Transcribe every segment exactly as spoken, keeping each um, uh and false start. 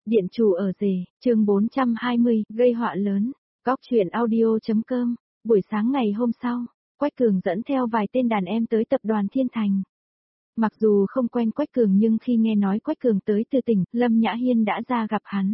Điện chủ ở rể, chương bốn trăm hai mươi, gây họa lớn. Góc truyện audio.com. Buổi sáng ngày hôm sau, Quách Cường dẫn theo vài tên đàn em tới tập đoàn Thiên Thành. Mặc dù không quen Quách Cường nhưng khi nghe nói Quách Cường tới từ tỉnh, Lâm Nhã Hiên đã ra gặp hắn.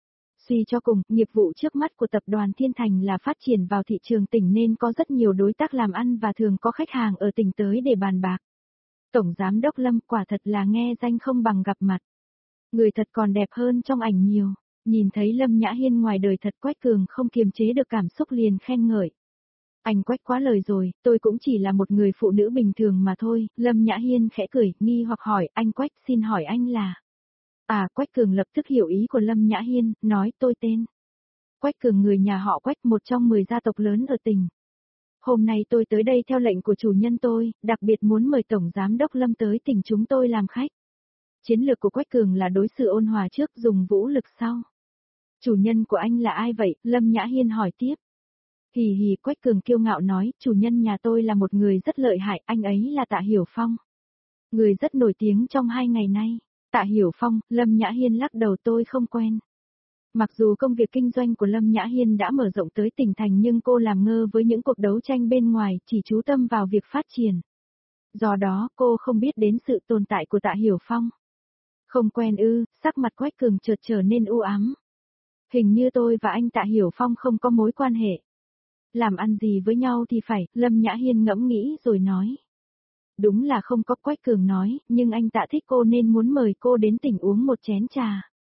Suy cho cùng, nghiệp vụ trước mắt của tập đoàn Thiên Thành là phát triển vào thị trường tỉnh nên có rất nhiều đối tác làm ăn và thường có khách hàng ở tỉnh tới để bàn bạc. Tổng Giám đốc Lâm quả thật là nghe danh không bằng gặp mặt. Người thật còn đẹp hơn trong ảnh nhiều. Nhìn thấy Lâm Nhã Hiên ngoài đời thật, Quách Cường không kiềm chế được cảm xúc liền khen ngợi. Anh Quách quá lời rồi, tôi cũng chỉ là một người phụ nữ bình thường mà thôi. Lâm Nhã Hiên khẽ cười, nghi hoặc hỏi, anh Quách xin hỏi anh là... À, Quách Cường lập tức hiểu ý của Lâm Nhã Hiên, nói tôi tên. Quách Cường người nhà họ Quách, một trong mười gia tộc lớn ở tỉnh. Hôm nay tôi tới đây theo lệnh của chủ nhân tôi, đặc biệt muốn mời Tổng Giám đốc Lâm tới tỉnh chúng tôi làm khách. Chiến lược của Quách Cường là đối xử ôn hòa trước, dùng vũ lực sau. Chủ nhân của anh là ai vậy? Lâm Nhã Hiên hỏi tiếp. Hì hì, Quách Cường kiêu ngạo nói, chủ nhân nhà tôi là một người rất lợi hại, anh ấy là Tạ Hiểu Phong. Người rất nổi tiếng trong hai ngày nay. Tạ Hiểu Phong, Lâm Nhã Hiên lắc đầu, tôi không quen. Mặc dù công việc kinh doanh của Lâm Nhã Hiên đã mở rộng tới tỉnh thành nhưng cô làm ngơ với những cuộc đấu tranh bên ngoài, chỉ chú tâm vào việc phát triển. Do đó, cô không biết đến sự tồn tại của Tạ Hiểu Phong. Không quen ư? Sắc mặt Quách Cường chợt trở nên u ám. Hình như tôi và anh Tạ Hiểu Phong không có mối quan hệ. Làm ăn gì với nhau thì phải, Lâm Nhã Hiên ngẫm nghĩ rồi nói. Đúng là không có, Quách Cường nói, nhưng anh Tạ thích cô nên muốn mời cô đến tỉnh uống một chén trà.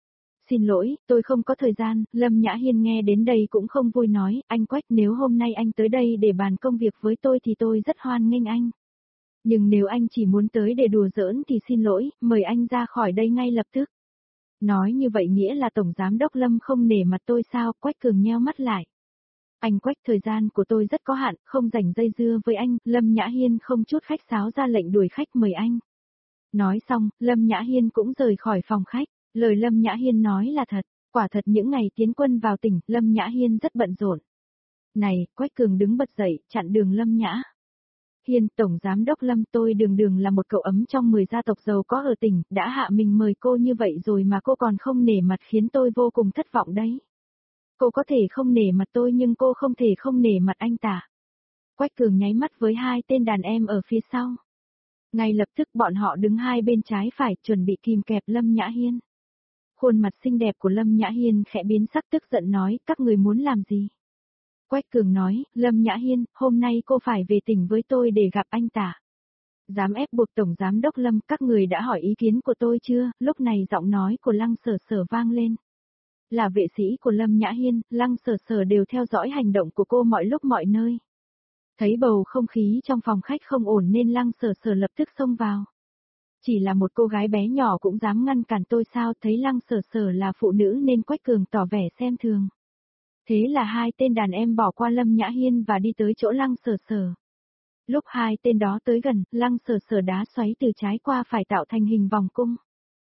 Xin lỗi, tôi không có thời gian. Lâm Nhã Hiên nghe đến đây cũng không vui nói, anh Quách, nếu hôm nay anh tới đây để bàn công việc với tôi thì tôi rất hoan nghênh anh. Nhưng nếu anh chỉ muốn tới để đùa giỡn thì xin lỗi, mời anh ra khỏi đây ngay lập tức. Nói như vậy nghĩa là Tổng Giám đốc Lâm không nể mặt tôi sao? Quách Cường nheo mắt lại. Anh Quách, thời gian của tôi rất có hạn, không rảnh dây dưa với anh. Lâm Nhã Hiên không chút khách sáo ra lệnh đuổi khách mời anh. Nói xong, Lâm Nhã Hiên cũng rời khỏi phòng khách. Lời Lâm Nhã Hiên nói là thật, quả thật những ngày tiến quân vào tỉnh, Lâm Nhã Hiên rất bận rộn. Này, Quách Cường đứng bật dậy, chặn đường Lâm Nhã Hiên, Tổng Giám đốc Lâm, tôi đường đường là một cậu ấm trong mười gia tộc giàu có ở tỉnh, đã hạ mình mời cô như vậy rồi mà cô còn không nể mặt, khiến tôi vô cùng thất vọng đấy. Cô có thể không nể mặt tôi nhưng cô không thể không nể mặt anh Tạ. Quách Cường nháy mắt với hai tên đàn em ở phía sau. Ngay lập tức bọn họ đứng hai bên trái phải, chuẩn bị kìm kẹp Lâm Nhã Hiên. Khuôn mặt xinh đẹp của Lâm Nhã Hiên khẽ biến sắc, tức giận nói, các người muốn làm gì? Quách Cường nói, Lâm Nhã Hiên, hôm nay cô phải về tỉnh với tôi để gặp anh Tạ. Dám ép buộc Tổng Giám đốc Lâm, các người đã hỏi ý kiến của tôi chưa? Lúc này giọng nói của Lăng Sở Sở vang lên. Là vệ sĩ của Lâm Nhã Hiên, Lăng Sở Sở đều theo dõi hành động của cô mọi lúc mọi nơi. Thấy bầu không khí trong phòng khách không ổn nên Lăng Sở Sở lập tức xông vào. Chỉ là một cô gái bé nhỏ cũng dám ngăn cản tôi sao? Thấy Lăng Sở Sở là phụ nữ nên Quách Cường tỏ vẻ xem thường. Thế là hai tên đàn em bỏ qua Lâm Nhã Hiên và đi tới chỗ Lăng Sở Sở. Lúc hai tên đó tới gần, Lăng Sở Sở đá xoáy từ trái qua phải tạo thành hình vòng cung.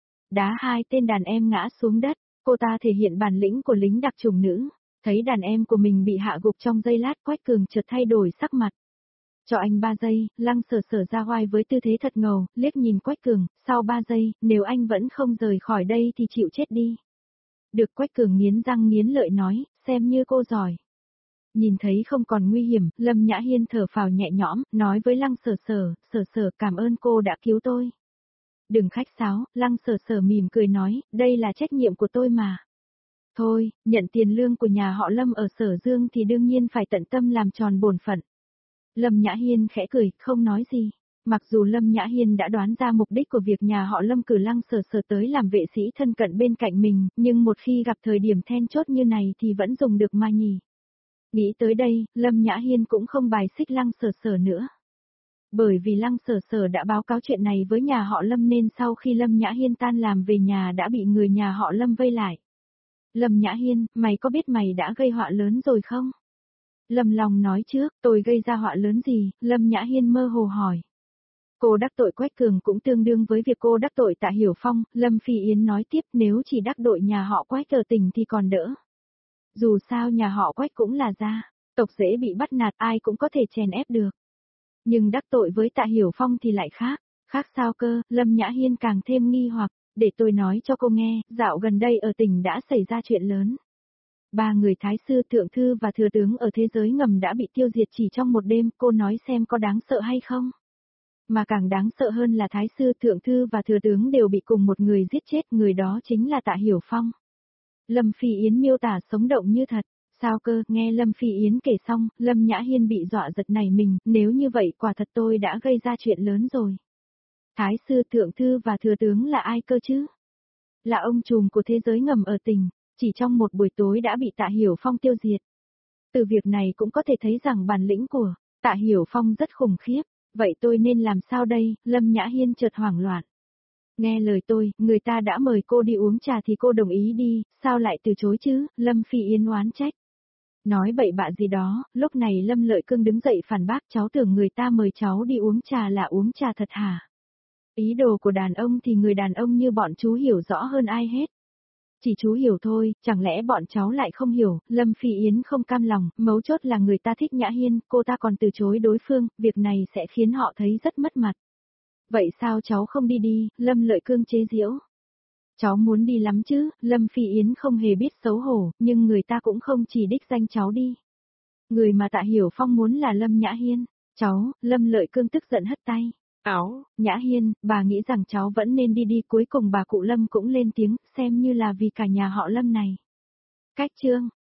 Đá hai tên đàn em ngã xuống đất, cô ta thể hiện bản lĩnh của lính đặc chủng nữ. Thấy đàn em của mình bị hạ gục trong giây lát, Quách Cường chợt thay đổi sắc mặt. Cho anh ba giây, Lăng Sở Sở ra oai với tư thế thật ngầu, liếc nhìn Quách Cường, sau ba giây, nếu anh vẫn không rời khỏi đây thì chịu chết đi. Được, Quách Cường nghiến răng nghiến lợi nói, xem như cô giỏi. Nhìn thấy không còn nguy hiểm, Lâm Nhã Hiên thở phào nhẹ nhõm, nói với Lăng Sở Sở, Sở Sở cảm ơn cô đã cứu tôi. Đừng khách sáo, Lăng Sở Sở mỉm cười nói, đây là trách nhiệm của tôi mà. Thôi, nhận tiền lương của nhà họ Lâm ở Sở Dương thì đương nhiên phải tận tâm làm tròn bổn phận. Lâm Nhã Hiên khẽ cười, không nói gì. Mặc dù Lâm Nhã Hiên đã đoán ra mục đích của việc nhà họ Lâm cử Lăng Sở Sở tới làm vệ sĩ thân cận bên cạnh mình, nhưng một khi gặp thời điểm then chốt như này thì vẫn dùng được mà nhỉ. Nghĩ tới đây, Lâm Nhã Hiên cũng không bài xích Lăng Sở Sở nữa. Bởi vì Lăng Sở Sở đã báo cáo chuyện này với nhà họ Lâm nên sau khi Lâm Nhã Hiên tan làm về nhà đã bị người nhà họ Lâm vây lại. Lâm Nhã Hiên, mày có biết mày đã gây họa lớn rồi không? Lâm Long nói trước, tôi gây ra họa lớn gì? Lâm Nhã Hiên mơ hồ hỏi. Cô đắc tội Quách Cường cũng tương đương với việc cô đắc tội Tạ Hiểu Phong. Lâm Phi Yến nói tiếp, nếu chỉ đắc tội nhà họ Quách ở tỉnh thì còn đỡ. Dù sao nhà họ Quách cũng là gia tộc dễ bị bắt nạt, ai cũng có thể chèn ép được. Nhưng đắc tội với Tạ Hiểu Phong thì lại khác. Khác sao cơ? Lâm Nhã Hiên càng thêm nghi hoặc. để tôi nói cho cô nghe, dạo gần đây ở tỉnh đã xảy ra chuyện lớn. Ba người thái sư, thượng thư và thừa tướng ở thế giới ngầm đã bị tiêu diệt chỉ trong một đêm, cô nói xem có đáng sợ hay không? Mà càng đáng sợ hơn là thái sư, thượng thư và thừa tướng đều bị cùng một người giết chết, người đó chính là Tạ Hiểu Phong. Lâm Phi Yến miêu tả sống động như thật. Sao cơ, nghe Lâm Phi Yến kể xong, Lâm Nhã Hiên bị dọa giật nảy mình, nếu như vậy quả thật tôi đã gây ra chuyện lớn rồi. Thái sư, thượng thư và thừa tướng là ai cơ chứ? Là ông trùm của thế giới ngầm ở tỉnh, chỉ trong một buổi tối đã bị Tạ Hiểu Phong tiêu diệt. Từ việc này cũng có thể thấy rằng bản lĩnh của Tạ Hiểu Phong rất khủng khiếp, vậy tôi nên làm sao đây? Lâm Nhã Hiên chợt hoảng loạn. Nghe lời tôi, người ta đã mời cô đi uống trà thì cô đồng ý đi, sao lại từ chối chứ? Lâm Phi Yến oán trách. Nói bậy bạ gì đó, lúc này Lâm Lợi Cương đứng dậy phản bác, cháu tưởng người ta mời cháu đi uống trà là uống trà thật hả? Ý đồ của đàn ông thì người đàn ông như bọn chú hiểu rõ hơn ai hết. Chỉ chú hiểu thôi, chẳng lẽ bọn cháu lại không hiểu? Lâm Phi Yến không cam lòng, mấu chốt là người ta thích Nhã Hiên, cô ta còn từ chối đối phương, việc này sẽ khiến họ thấy rất mất mặt. Vậy sao cháu không đi đi? Lâm Lợi Cương chế giễu. Cháu muốn đi lắm chứ, Lâm Phi Yến không hề biết xấu hổ, nhưng người ta cũng không chỉ đích danh cháu đi. Người mà Tạ Hiểu Phong muốn là Lâm Nhã Hiên. Cháu, Lâm Lợi Cương tức giận hất tay. Áo, Nhã Hiên, bà nghĩ rằng cháu vẫn nên đi đi, cuối cùng bà cụ Lâm cũng lên tiếng, xem như là vì cả nhà họ Lâm này. Cách chương.